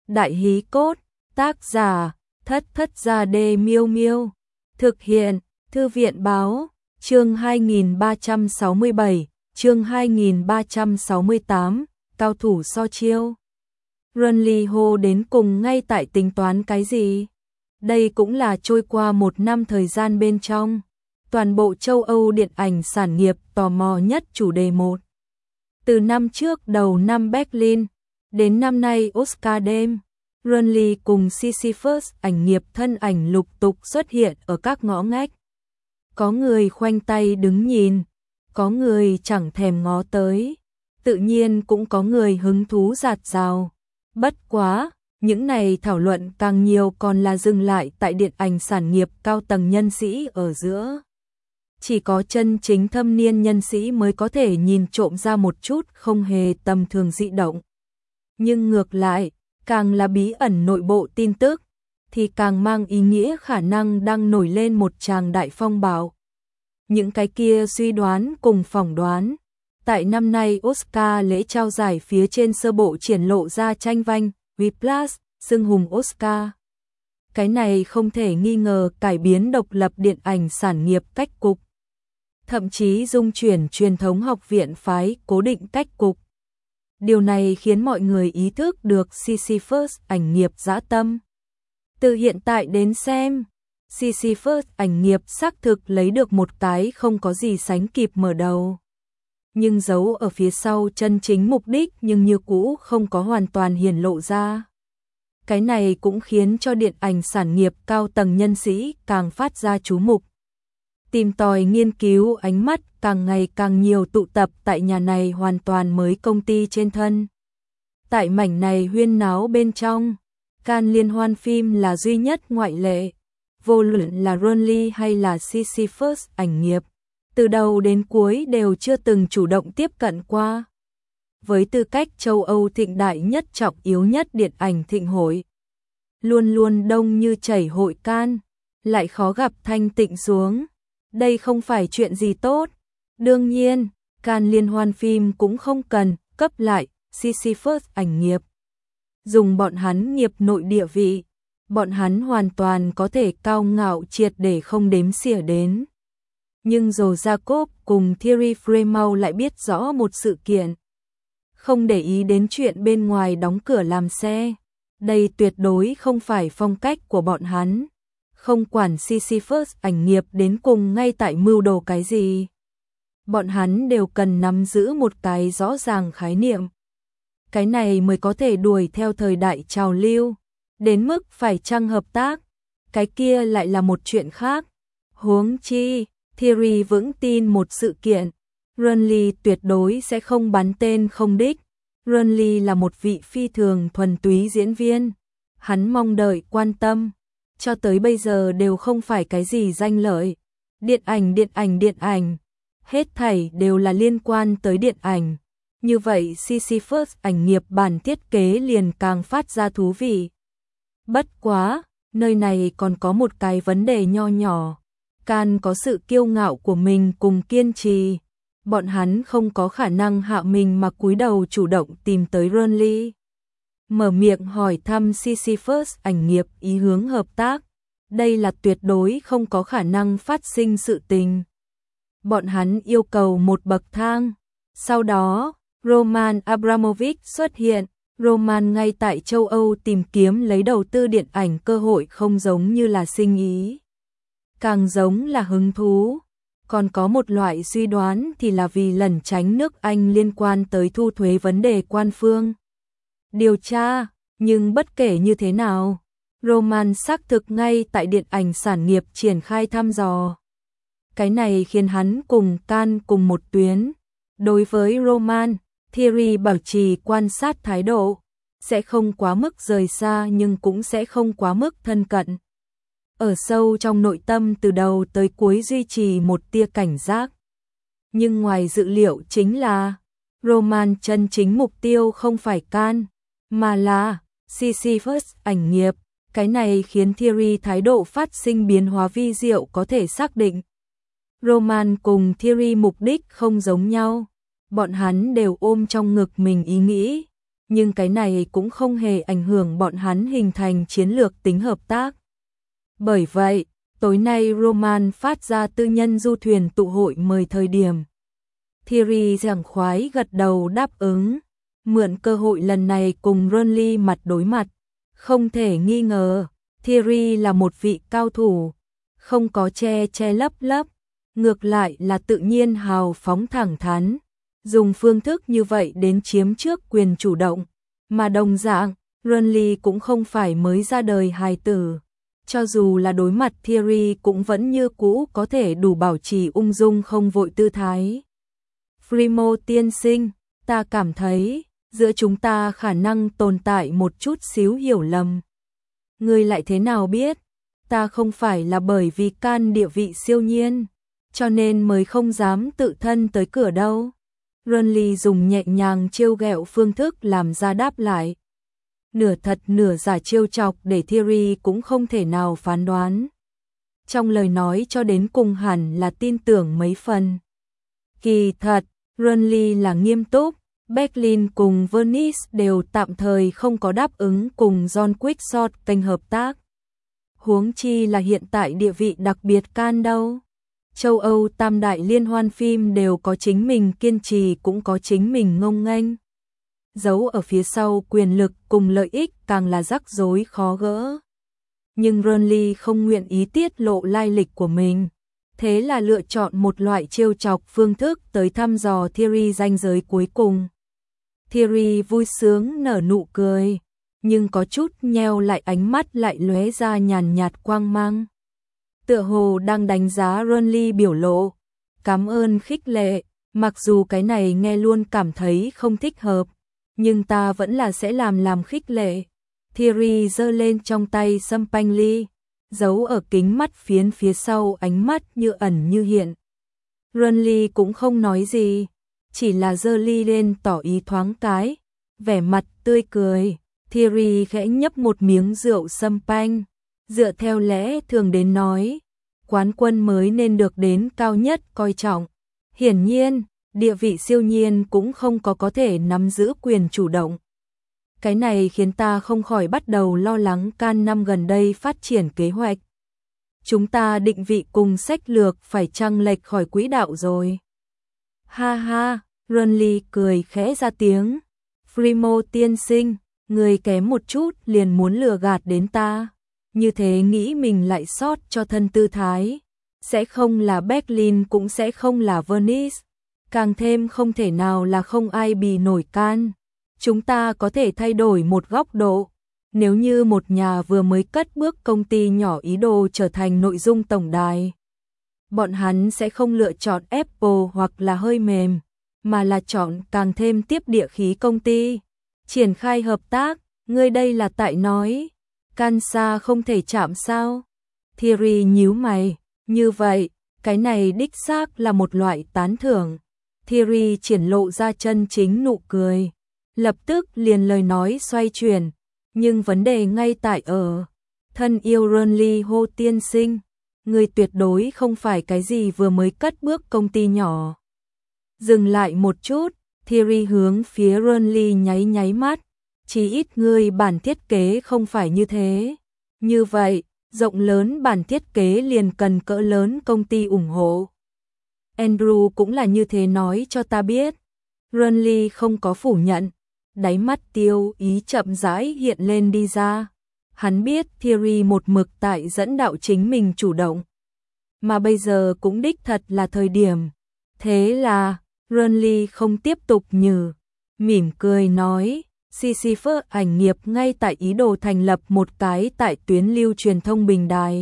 Đại hí cốt, tác giả, Thất Thất Gia Đê Miêu Miêu. Thực hiện, Thư viện báo, chương 2367, chương 2368, cao thủ so chiêu. Renly hô đến cùng ngay tại tính toán cái gì? Đây cũng là trôi qua 1 năm thời gian bên trong. Toàn bộ châu Âu điện ảnh sản nghiệp tò mò nhất chủ đề 1. Từ năm trước đầu năm Berlin, đến năm nay Oscar đêm, Renly cùng Sisyphus ảnh nghiệp thân ảnh lục tục xuất hiện ở các ngõ ngách. Có người khoanh tay đứng nhìn, có người chẳng thèm ngó tới, tự nhiên cũng có người hứng thú rạt rào. Bất quá, những này thảo luận càng nhiều còn là dừng lại tại điện ảnh sản nghiệp cao tầng nhân sĩ ở giữa. Chỉ có chân chính thâm niên nhân sĩ mới có thể nhìn trộm ra một chút không hề tầm thường dị động. Nhưng ngược lại, càng là bí ẩn nội bộ tin tức, thì càng mang ý nghĩa khả năng đang nổi lên một tràng đại phong bạo. Những cái kia suy đoán cùng phỏng đoán, tại năm nay Oscar lễ trao giải phía trên sơ bộ triển lộ ra tranh vanh, Whiplash, xưng hùng Oscar. Cái này không thể nghi ngờ cải biến độc lập điện ảnh sản nghiệp cách cục. Thậm chí dung chuyển truyền thống học viện phái cố định cách cục. Điều này khiến mọi người ý thức được Sisyphus ảnh nghiệp dã tâm. Từ hiện tại đến xem, Sisyphus ảnh nghiệp xác thực lấy được một cái không có gì sánh kịp mở đầu. Nhưng giấu ở phía sau chân chính mục đích nhưng như cũ không có hoàn toàn hiển lộ ra. Cái này cũng khiến cho điện ảnh sản nghiệp cao tầng nhân sĩ càng phát ra chú mục. Tìm tòi nghiên cứu ánh mắt càng ngày càng nhiều tụ tập tại nhà này hoàn toàn mới công ty trên thân. Tại mảnh này huyên náo bên trong, Cannes liên hoan phim là duy nhất ngoại lệ. Vô luận là Renly hay là Sisyphus ảnh nghiệp, từ đầu đến cuối đều chưa từng chủ động tiếp cận qua. Với tư cách châu Âu thịnh đại nhất trọng yếu nhất điện ảnh thịnh hội, luôn luôn đông như chảy hội Cannes, lại khó gặp thanh tịnh xuống. Đây không phải chuyện gì tốt. Đương nhiên, Cannes liên hoan phim cũng không cần cấp lại Sisyphus ảnh nghiệp. Dùng bọn hắn nghiệp nội địa vị, bọn hắn hoàn toàn có thể cao ngạo triệt để không đếm xỉa đến. Nhưng Joe Jacob cùng Thierry Frémaux lại biết rõ một sự kiện. Không để ý đến chuyện bên ngoài đóng cửa làm xe. Đây tuyệt đối không phải phong cách của bọn hắn. Không quản Sisyphus ảnh nghiệp đến cùng ngay tại mưu đồ cái gì. Bọn hắn đều cần nắm giữ một cái rõ ràng khái niệm. Cái này mới có thể đuổi theo thời đại trào lưu. Đến mức phải chăng hợp tác, cái kia lại là một chuyện khác. Huống chi, Thierry vững tin một sự kiện. Renly tuyệt đối sẽ không bắn tên không đích. Renly là một vị phi thường thuần túy diễn viên. Hắn mong đợi quan tâm. Cho tới bây giờ đều không phải cái gì danh lợi. Điện ảnh. Hết thảy đều là liên quan tới điện ảnh. Như vậy Sisyphus ảnh nghiệp bản thiết kế liền càng phát ra thú vị. Bất quá, nơi này còn có một cái vấn đề nho nhỏ. Cannes có sự kiêu ngạo của mình cùng kiên trì. Bọn hắn không có khả năng hạ mình mà cúi đầu chủ động tìm tới Renly. Mở miệng hỏi thăm Sisyphus ảnh nghiệp ý hướng hợp tác. Đây là tuyệt đối không có khả năng phát sinh sự tình. Bọn hắn yêu cầu một bậc thang. Sau đó, Roman Abramovich xuất hiện. Roman ngay tại châu Âu tìm kiếm lấy đầu tư điện ảnh cơ hội không giống như là sinh ý. Càng giống là hứng thú. Còn có một loại suy đoán thì là vì lẩn tránh nước Anh liên quan tới thu thuế vấn đề quan phương. Điều tra, nhưng bất kể như thế nào, Roman xác thực ngay tại điện ảnh sản nghiệp triển khai thăm dò. Cái này khiến hắn cùng Cannes cùng một tuyến. Đối với Roman, Thierry bảo trì quan sát thái độ, sẽ không quá mức rời xa nhưng cũng sẽ không quá mức thân cận. Ở sâu trong nội tâm từ đầu tới cuối duy trì một tia cảnh giác. Nhưng ngoài dự liệu chính là, Roman chân chính mục tiêu không phải Cannes, mà là Sisyphus ảnh nghiệp. Cái này khiến Thierry thái độ phát sinh biến hóa vi diệu có thể xác định. Roman cùng Thierry mục đích không giống nhau. Bọn hắn đều ôm trong ngực mình ý nghĩ, nhưng cái này cũng không hề ảnh hưởng bọn hắn hình thành chiến lược tính hợp tác. Bởi vậy, tối nay Roman phát ra tư nhân du thuyền tụ hội mời thời điểm. Thierry sảng khoái gật đầu đáp ứng, mượn cơ hội lần này cùng Burnley mặt đối mặt. Không thể nghi ngờ, Thierry là một vị cao thủ, không có che lấp lấp, ngược lại là tự nhiên hào phóng thẳng thắn, dùng phương thức như vậy đến chiếm trước quyền chủ động, mà đồng dạng, Burnley cũng không phải mới ra đời hài tử, cho dù là đối mặt Thierry cũng vẫn như cũ có thể đủ bảo trì ung dung không vội tư thái. Frimo tiên sinh, ta cảm thấy, giữa chúng ta khả năng tồn tại một chút xíu hiểu lầm. Ngươi lại thế nào biết? Ta không phải là bởi vì can địa vị siêu nhiên, cho nên mới không dám tự thân tới cửa đâu. Burnley dùng nhẹ nhàng trêu ghẹo phương thức làm ra đáp lại. Nửa thật nửa giả trêu chọc để Thierry cũng không thể nào phán đoán. Trong lời nói cho đến cùng hẳn là tin tưởng mấy phần. Kỳ thật, Burnley là nghiêm túc, Berlin cùng Venice đều tạm thời không có đáp ứng cùng John Quixote kênh hợp tác. Huống chi là hiện tại địa vị đặc biệt can đâu. Châu Âu tam đại liên hoan phim đều có chính mình kiên trì cũng có chính mình ngông nghênh. Giấu ở phía sau quyền lực cùng lợi ích càng là rắc rối khó gỡ. Nhưng Burnley không nguyện ý tiết lộ lai lịch của mình. Thế là lựa chọn một loại trêu chọc phương thức tới thăm dò Thierry ranh giới cuối cùng. Thierry vui sướng nở nụ cười, nhưng có chút nheo lại ánh mắt lại lóe ra nhàn nhạt quang mang. Tựa hồ đang đánh giá Burnley biểu lộ. Cảm ơn khích lệ, mặc dù cái này nghe luôn cảm thấy không thích hợp, nhưng ta vẫn là sẽ làm khích lệ. Thierry giơ lên trong tay champagne ly, giấu ở kính mắt phiến phía sau ánh mắt như ẩn như hiện. Burnley cũng không nói gì, chỉ là giơ ly lên tỏ ý thoáng cái, vẻ mặt tươi cười. Thierry khẽ nhấp một miếng rượu champagne, dựa theo lẽ thường đến nói, quán quân mới nên được đến cao nhất coi trọng. Hiển nhiên, địa vị siêu nhiên cũng không có thể nắm giữ quyền chủ động. Cái này khiến ta không khỏi bắt đầu lo lắng can năm gần đây phát triển kế hoạch. Chúng ta định vị cùng sách lược phải chăng lệch khỏi quỹ đạo rồi. Ha ha, Burnley cười khẽ ra tiếng. Frimo tiên sinh, người kém một chút liền muốn lừa gạt đến ta. Như thế nghĩ mình lại sót cho thân tư thái. Sẽ không là Berlin cũng sẽ không là Venice. Càng thêm không thể nào là không ai bì nổi can. Chúng ta có thể thay đổi một góc độ. Nếu như một nhà vừa mới cất bước công ty nhỏ ý đồ trở thành nội dung tổng đài, bọn hắn sẽ không lựa chọn Apple hoặc là hơi mềm, mà là chọn càng thêm tiếp địa khí công ty. Triển khai hợp tác, ngươi đây là tại nói, can xa không thể chạm sao? Thierry nhíu mày, như vậy, cái này đích xác là một loại tán thưởng. Thierry triển lộ ra chân chính nụ cười, lập tức liền lời nói xoay chuyển, nhưng vấn đề ngay tại ở, thân yêu Burnley hô tiên sinh, người tuyệt đối không phải cái gì vừa mới cất bước công ty nhỏ. Dừng lại một chút, Thierry hướng phía Burnley nháy mắt, chỉ ít người bản thiết kế không phải như thế. Như vậy, rộng lớn bản thiết kế liền cần cỡ lớn công ty ủng hộ. Andrew cũng là như thế nói cho ta biết. Burnley không có phủ nhận, đáy mắt tiêu ý chậm rãi hiện lên đi ra. Hắn biết Thierry một mực tại dẫn đạo chính mình chủ động, mà bây giờ cũng đích thật là thời điểm. Thế là, Burnley không tiếp tục nhừ, mỉm cười nói, Sisyphus ảnh nghiệp ngay tại ý đồ thành lập một cái tại tuyến lưu truyền thông bình đài.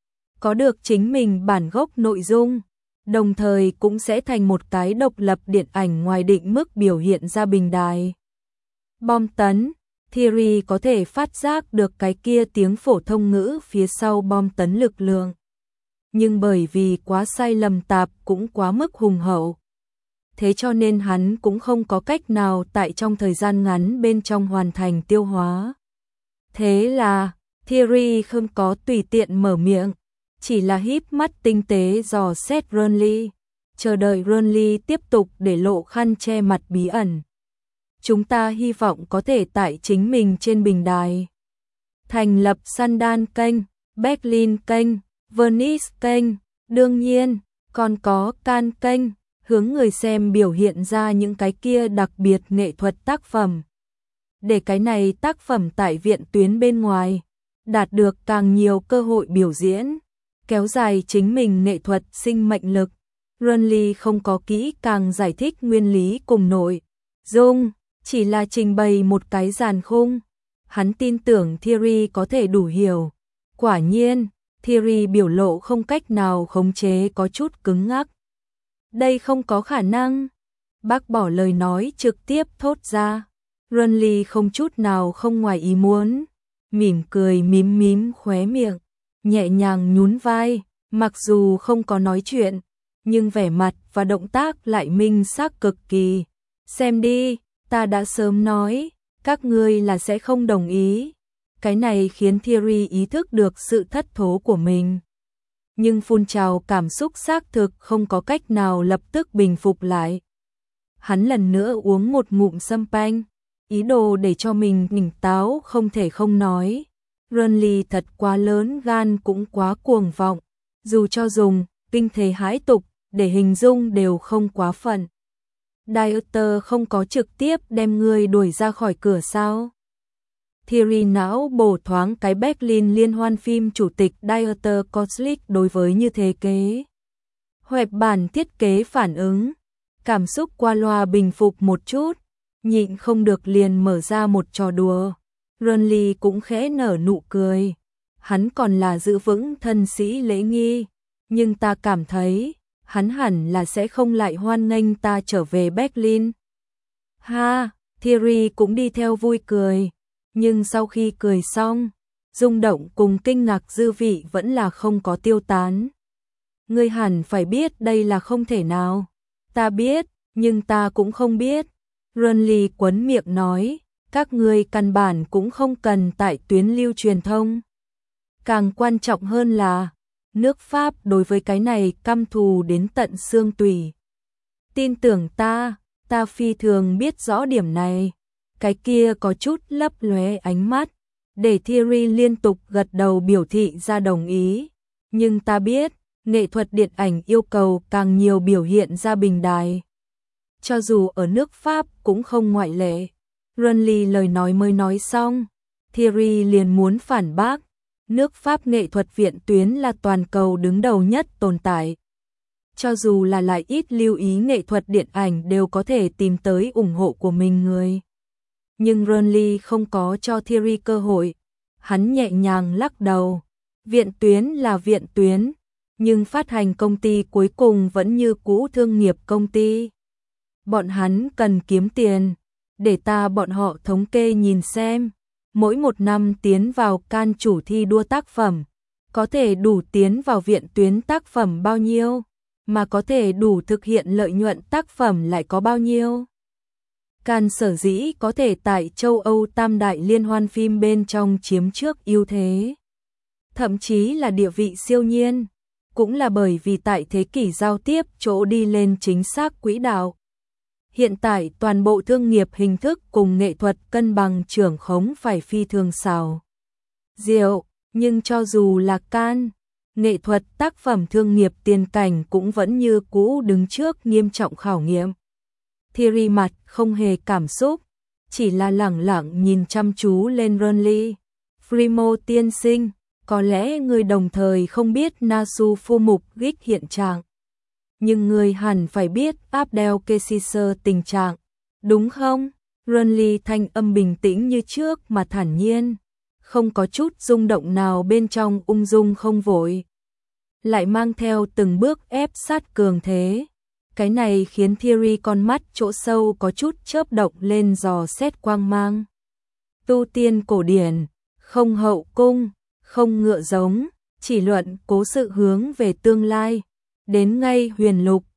Có được chính mình bản gốc nội dung, đồng thời cũng sẽ thành một cái độc lập điện ảnh ngoài định mức biểu hiện ra bình đài. Bom tấn, Thierry có thể phát giác được cái kia tiếng phổ thông ngữ phía sau bom tấn lực lượng. Nhưng bởi vì quá sai lầm tạp cũng quá mức hùng hậu. Thế cho nên hắn cũng không có cách nào tại trong thời gian ngắn bên trong hoàn thành tiêu hóa. Thế là, Thierry không có tùy tiện mở miệng, chỉ là híp mắt tinh tế dò xét Burnley, chờ đợi Burnley tiếp tục để lộ khăn che mặt bí ẩn. chúng ta hy vọng có thể tại chính mình trên bình đài thành lập Sundance kênh, Berlin kênh, Venice kênh, đương nhiên, còn có Cannes kênh, hướng người xem biểu hiện ra những cái kia đặc biệt nghệ thuật tác phẩm. Để cái này tác phẩm tại viện tuyến bên ngoài, đạt được càng nhiều cơ hội biểu diễn, kéo dài chính mình nghệ thuật sinh mệnh lực. Renly không có kỹ càng giải thích nguyên lý cùng nội dung, chỉ là trình bày một cái dàn khung. Hắn tin tưởng Thierry có thể đủ hiểu. Quả nhiên, Thierry biểu lộ không cách nào khống chế có chút cứng ngắc. Đây không có khả năng. Bác bỏ lời nói trực tiếp thốt ra. Renly không chút nào không ngoài ý muốn. Mỉm cười mím mím khóe miệng, nhẹ nhàng nhún vai, mặc dù không có nói chuyện, nhưng vẻ mặt và động tác lại minh xác cực kỳ. Xem đi, ta đã sớm nói, các ngươi là sẽ không đồng ý. Cái này khiến Thierry ý thức được sự thất thố của mình. Nhưng phun trào cảm xúc xác thực không có cách nào lập tức bình phục lại. Hắn lần nữa uống một ngụm champagne, ý đồ để cho mình tỉnh táo không thể không nói. Renly thật quá lớn gan cũng quá cuồng vọng, dù cho dùng kinh thế hãi tục để hình dung đều không quá phận. Dieter không có trực tiếp đem người đuổi ra khỏi cửa sao? Thierry não bổ thoáng cái Berlin liên hoan phim chủ tịch Dieter Koslik đối với như thế kế hoạch bản thiết kế phản ứng, cảm xúc qua loa bình phục một chút, nhịn không được liền mở ra một trò đùa. Renly cũng khẽ nở nụ cười. Hắn còn là giữ vững thân sĩ lễ nghi, nhưng ta cảm thấy hắn hẳn là sẽ không lại hoan nghênh ta trở về Berlin. Ha, Thierry cũng đi theo vui cười, nhưng sau khi cười xong, rung động cùng kinh ngạc dư vị vẫn là không có tiêu tán. Ngươi hẳn phải biết đây là không thể nào. Ta biết, nhưng ta cũng không biết. Renly quấn miệng nói, các ngươi căn bản cũng không cần tại tuyến lưu truyền thông. Càng quan trọng hơn là, nước Pháp đối với cái này căm thù đến tận xương tủy. Tin tưởng ta phi thường biết rõ điểm này. Cái kia có chút lấp lóe ánh mắt, để Thierry liên tục gật đầu biểu thị ra đồng ý. Nhưng ta biết, nghệ thuật điện ảnh yêu cầu càng nhiều biểu hiện ra bình đài. Cho dù ở nước Pháp cũng không ngoại lệ. Renly lời nói mới nói xong, Thierry liền muốn phản bác. Nước Pháp nghệ thuật viện tuyến là toàn cầu đứng đầu nhất tồn tại. Cho dù là lại ít lưu ý nghệ thuật điện ảnh đều có thể tìm tới ủng hộ của mình người. Nhưng Renly không có cho Thierry cơ hội. Hắn nhẹ nhàng lắc đầu. Viện tuyến là viện tuyến, nhưng phát hành công ty cuối cùng vẫn như cũ thương nghiệp công ty. Bọn hắn cần kiếm tiền, để bọn họ thống kê nhìn xem. Mỗi một năm tiến vào Cannes chủ thi đua tác phẩm, có thể đủ tiến vào viện tuyến tác phẩm bao nhiêu, mà có thể đủ thực hiện lợi nhuận tác phẩm lại có bao nhiêu. Cannes sở dĩ có thể tại châu Âu tam đại liên hoan phim bên trong chiếm trước ưu thế, thậm chí là địa vị siêu nhiên, cũng là bởi vì tại thế kỷ giao tiếp chỗ đi lên chính xác quỹ đạo. Hiện tại toàn bộ thương nghiệp hình thức cùng nghệ thuật cân bằng trưởng khống phải phi thường xảo diệu, nhưng cho dù là Cannes, nghệ thuật tác phẩm thương nghiệp tiền cảnh cũng vẫn như cũ đứng trước nghiêm trọng khảo nghiệm. Thierry mặt không hề cảm xúc, chỉ là lẳng lặng nhìn chăm chú lên Renly. Primo tiên sinh, có lẽ người đồng thời không biết Nasu Phu Mục Gích hiện trạng. Nhưng người hẳn phải biết Abdelkader tình trạng, đúng không? Renly thanh âm bình tĩnh như trước mà thản nhiên, không có chút rung động nào bên trong, ung dung không vội, lại mang theo từng bước ép sát cường thế. Cái này khiến Thierry con mắt chỗ sâu có chút chớp động lên dò xét quang mang. Tu tiên cổ điển, không hậu cung, không ngựa giống, chỉ luận cố sự hướng về tương lai. Đến ngay huyền lục,